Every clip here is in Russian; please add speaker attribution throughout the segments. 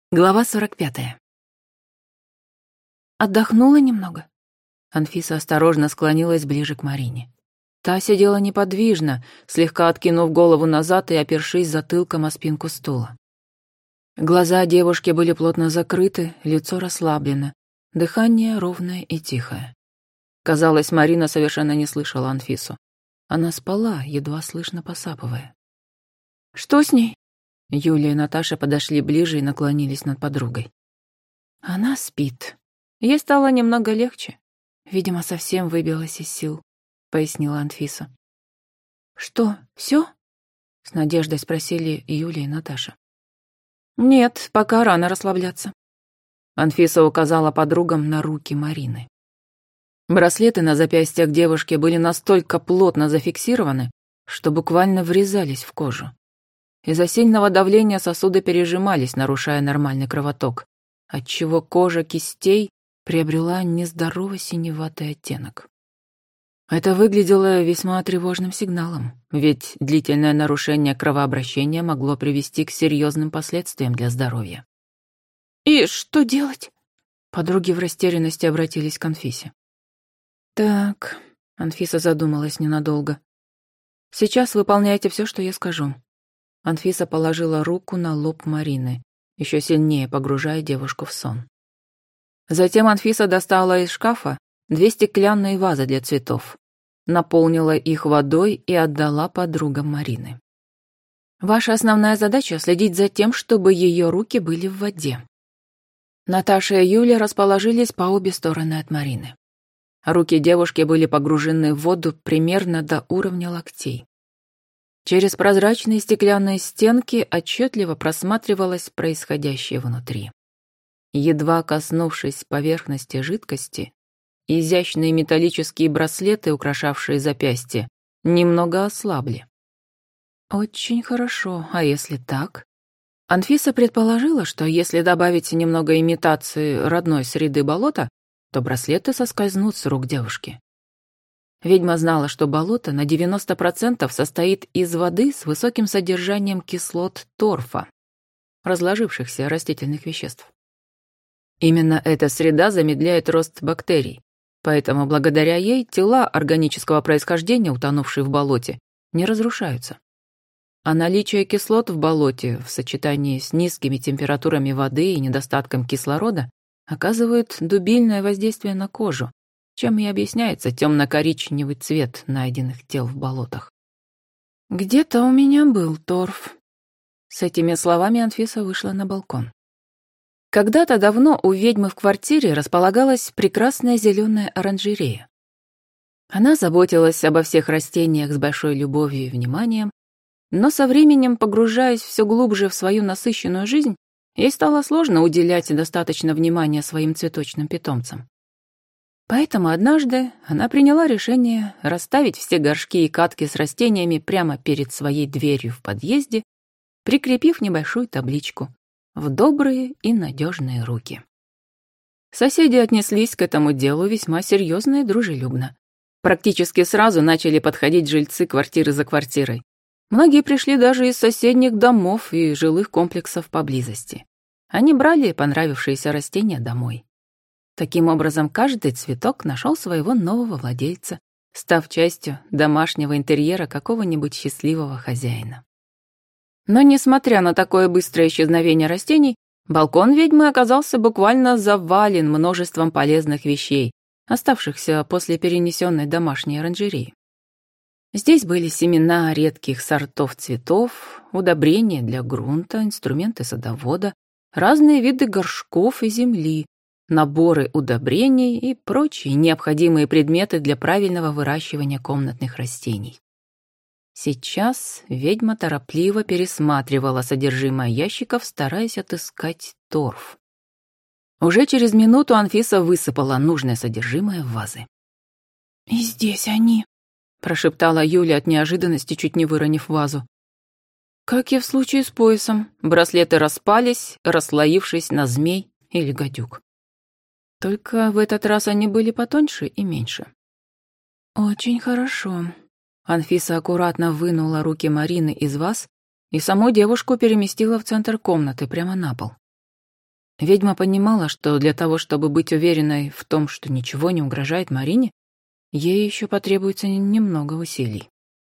Speaker 1: Глава 45. «Отдохнула немного?» Анфиса осторожно склонилась ближе к Марине. Та сидела неподвижно, слегка откинув голову назад и опершись затылком о спинку стула. Глаза девушки были плотно закрыты, лицо расслаблено, дыхание ровное и тихое. Казалось, Марина совершенно не слышала Анфису. Она спала, едва слышно посапывая. «Что с ней?» Юлия и Наташа подошли ближе и наклонились над подругой. «Она спит. Ей стало немного легче. Видимо, совсем выбилась из сил», — пояснила Анфиса. «Что, всё?» — с надеждой спросили Юлия и Наташа. «Нет, пока рано расслабляться». Анфиса указала подругам на руки Марины. Браслеты на запястьях девушки были настолько плотно зафиксированы, что буквально врезались в кожу. Из-за сильного давления сосуды пережимались, нарушая нормальный кровоток, отчего кожа кистей приобрела нездоровый синеватый оттенок. Это выглядело весьма тревожным сигналом, ведь длительное нарушение кровообращения могло привести к серьезным последствиям для здоровья. «И что делать?» Подруги в растерянности обратились к Анфисе. «Так», — Анфиса задумалась ненадолго. «Сейчас выполняйте все, что я скажу». Анфиса положила руку на лоб Марины, еще сильнее погружая девушку в сон. Затем Анфиса достала из шкафа 2 стеклянные вазы для цветов, наполнила их водой и отдала подругам Марины. «Ваша основная задача — следить за тем, чтобы ее руки были в воде». Наташа и Юля расположились по обе стороны от Марины. Руки девушки были погружены в воду примерно до уровня локтей. Через прозрачные стеклянные стенки отчетливо просматривалось происходящее внутри. Едва коснувшись поверхности жидкости, изящные металлические браслеты, украшавшие запястье, немного ослабли. Очень хорошо, а если так? Анфиса предположила, что если добавить немного имитации родной среды болота, то браслеты соскользнут с рук девушки. Ведьма знала, что болото на 90% состоит из воды с высоким содержанием кислот торфа, разложившихся растительных веществ. Именно эта среда замедляет рост бактерий, поэтому благодаря ей тела органического происхождения, утонувшие в болоте, не разрушаются. А наличие кислот в болоте в сочетании с низкими температурами воды и недостатком кислорода оказывает дубильное воздействие на кожу, чем и объясняется темно-коричневый цвет найденных тел в болотах. «Где-то у меня был торф». С этими словами Анфиса вышла на балкон. Когда-то давно у ведьмы в квартире располагалась прекрасная зеленая оранжерея. Она заботилась обо всех растениях с большой любовью и вниманием, но со временем, погружаясь все глубже в свою насыщенную жизнь, ей стало сложно уделять достаточно внимания своим цветочным питомцам. Поэтому однажды она приняла решение расставить все горшки и катки с растениями прямо перед своей дверью в подъезде, прикрепив небольшую табличку «В добрые и надежные руки». Соседи отнеслись к этому делу весьма серьезно и дружелюбно. Практически сразу начали подходить жильцы квартиры за квартирой. Многие пришли даже из соседних домов и жилых комплексов поблизости. Они брали понравившиеся растения домой. Таким образом, каждый цветок нашел своего нового владельца, став частью домашнего интерьера какого-нибудь счастливого хозяина. Но, несмотря на такое быстрое исчезновение растений, балкон ведьмы оказался буквально завален множеством полезных вещей, оставшихся после перенесенной домашней оранжереи. Здесь были семена редких сортов цветов, удобрения для грунта, инструменты садовода, разные виды горшков и земли, наборы удобрений и прочие необходимые предметы для правильного выращивания комнатных растений. Сейчас ведьма торопливо пересматривала содержимое ящиков, стараясь отыскать торф. Уже через минуту Анфиса высыпала нужное содержимое в вазы. «И здесь они», — прошептала Юля от неожиданности, чуть не выронив вазу. Как и в случае с поясом, браслеты распались, расслоившись на змей или гадюк. Только в этот раз они были потоньше и меньше. «Очень хорошо». Анфиса аккуратно вынула руки Марины из ваз и саму девушку переместила в центр комнаты, прямо на пол. Ведьма понимала, что для того, чтобы быть уверенной в том, что ничего не угрожает Марине, ей еще потребуется немного усилий.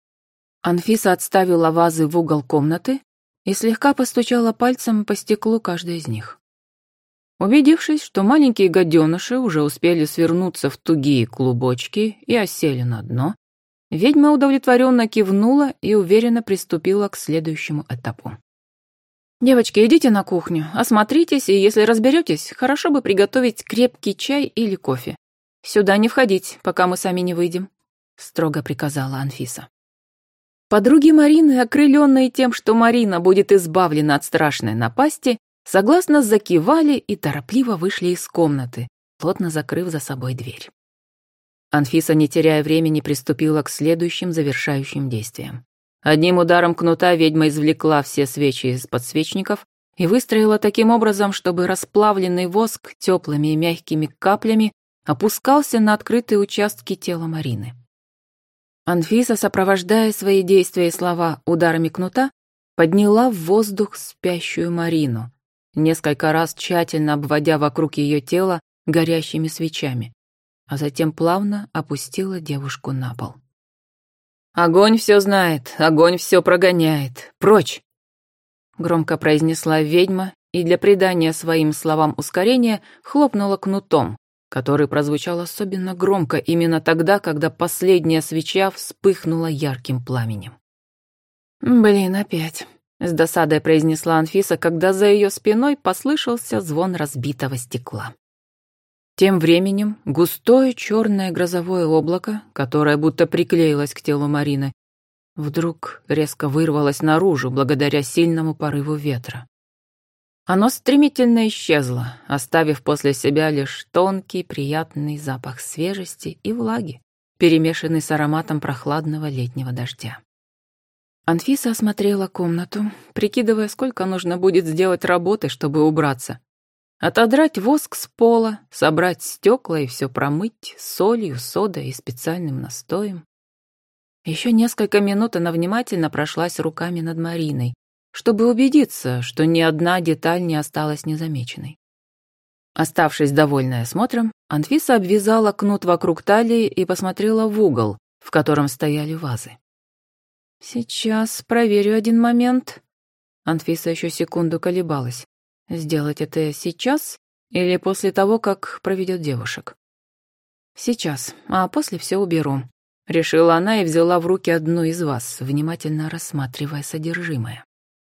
Speaker 1: Анфиса отставила вазы в угол комнаты и слегка постучала пальцем по стеклу каждой из них. Убедившись, что маленькие гаденыши уже успели свернуться в тугие клубочки и осели на дно, ведьма удовлетворенно кивнула и уверенно приступила к следующему этапу. «Девочки, идите на кухню, осмотритесь, и если разберетесь, хорошо бы приготовить крепкий чай или кофе. Сюда не входить, пока мы сами не выйдем», — строго приказала Анфиса. Подруги Марины, окрыленные тем, что Марина будет избавлена от страшной напасти, согласно закивали и торопливо вышли из комнаты, плотно закрыв за собой дверь. Анфиса, не теряя времени, приступила к следующим завершающим действиям. Одним ударом кнута ведьма извлекла все свечи из подсвечников и выстроила таким образом, чтобы расплавленный воск теплыми и мягкими каплями опускался на открытые участки тела Марины. Анфиса, сопровождая свои действия и слова ударами кнута, подняла в воздух спящую Марину, несколько раз тщательно обводя вокруг ее тела горящими свечами, а затем плавно опустила девушку на пол. «Огонь все знает, огонь все прогоняет. Прочь!» Громко произнесла ведьма и для придания своим словам ускорения хлопнула кнутом, который прозвучал особенно громко именно тогда, когда последняя свеча вспыхнула ярким пламенем. «Блин, опять!» — с досадой произнесла Анфиса, когда за ее спиной послышался звон разбитого стекла. Тем временем густое черное грозовое облако, которое будто приклеилось к телу Марины, вдруг резко вырвалось наружу благодаря сильному порыву ветра. Оно стремительно исчезло, оставив после себя лишь тонкий приятный запах свежести и влаги, перемешанный с ароматом прохладного летнего дождя. Анфиса осмотрела комнату, прикидывая, сколько нужно будет сделать работы, чтобы убраться. Отодрать воск с пола, собрать стекла и все промыть солью, содой и специальным настоем. Еще несколько минут она внимательно прошлась руками над Мариной, чтобы убедиться, что ни одна деталь не осталась незамеченной. Оставшись довольной осмотром, Анфиса обвязала кнут вокруг талии и посмотрела в угол, в котором стояли вазы. «Сейчас проверю один момент». Анфиса еще секунду колебалась. Сделать это сейчас или после того, как проведет девушек? Сейчас, а после все уберу. Решила она и взяла в руки одну из ваз, внимательно рассматривая содержимое.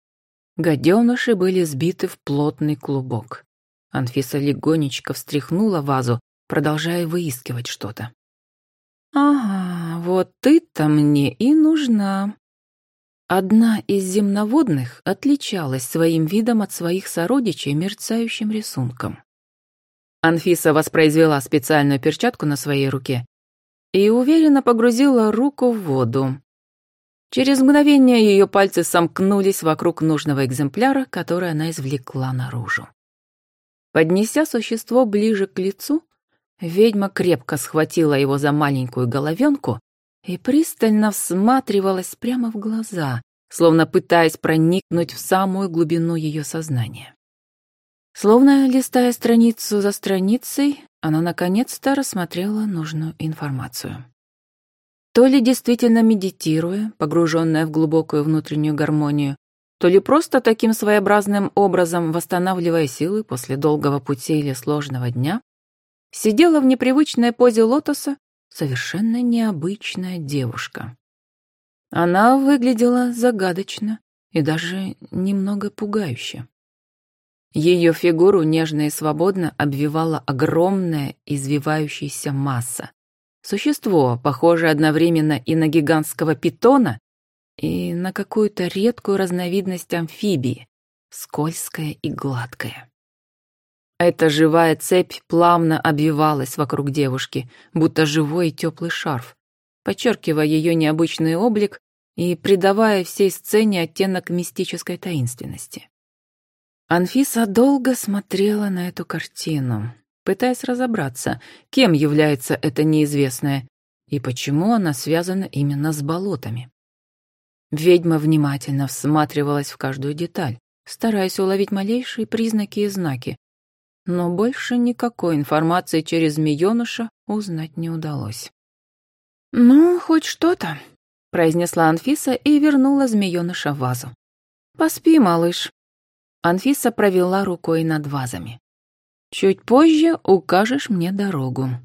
Speaker 1: Гаденыши были сбиты в плотный клубок. Анфиса легонечко встряхнула вазу, продолжая выискивать что-то. «Ага, вот ты-то мне и нужна». Одна из земноводных отличалась своим видом от своих сородичей мерцающим рисунком. Анфиса воспроизвела специальную перчатку на своей руке и уверенно погрузила руку в воду. Через мгновение ее пальцы сомкнулись вокруг нужного экземпляра, который она извлекла наружу. Поднеся существо ближе к лицу, ведьма крепко схватила его за маленькую головенку и пристально всматривалась прямо в глаза, словно пытаясь проникнуть в самую глубину ее сознания. Словно листая страницу за страницей, она наконец-то рассмотрела нужную информацию. То ли действительно медитируя, погруженная в глубокую внутреннюю гармонию, то ли просто таким своеобразным образом восстанавливая силы после долгого пути или сложного дня, сидела в непривычной позе лотоса совершенно необычная девушка. Она выглядела загадочно и даже немного пугающе. Ее фигуру нежно и свободно обвивала огромная извивающаяся масса. Существо, похожее одновременно и на гигантского питона, и на какую-то редкую разновидность амфибии, скользкая и гладкая. Эта живая цепь плавно обвивалась вокруг девушки, будто живой и теплый шарф, подчеркивая ее необычный облик и придавая всей сцене оттенок мистической таинственности. Анфиса долго смотрела на эту картину, пытаясь разобраться, кем является эта неизвестная и почему она связана именно с болотами. Ведьма внимательно всматривалась в каждую деталь, стараясь уловить малейшие признаки и знаки, но больше никакой информации через змеёныша узнать не удалось. «Ну, хоть что-то», — произнесла Анфиса и вернула змеёныша в вазу. «Поспи, малыш». Анфиса провела рукой над вазами. «Чуть позже укажешь мне дорогу».